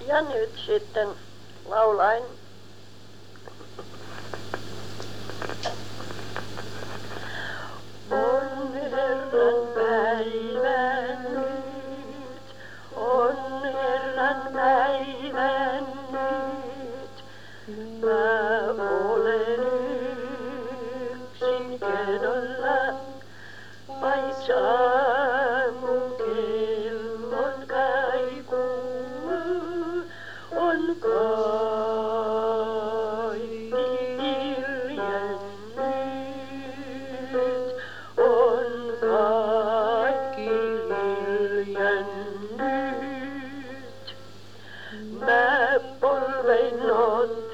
Ja nyt sitten laulain. On Herran päivä nyt, on Herran päivä nyt. Mä olen yksin kedolla, vaits aamukellon kaikuu on kaikki hiljennnyt, on kaikki hiljennnyt. Mä polvein oon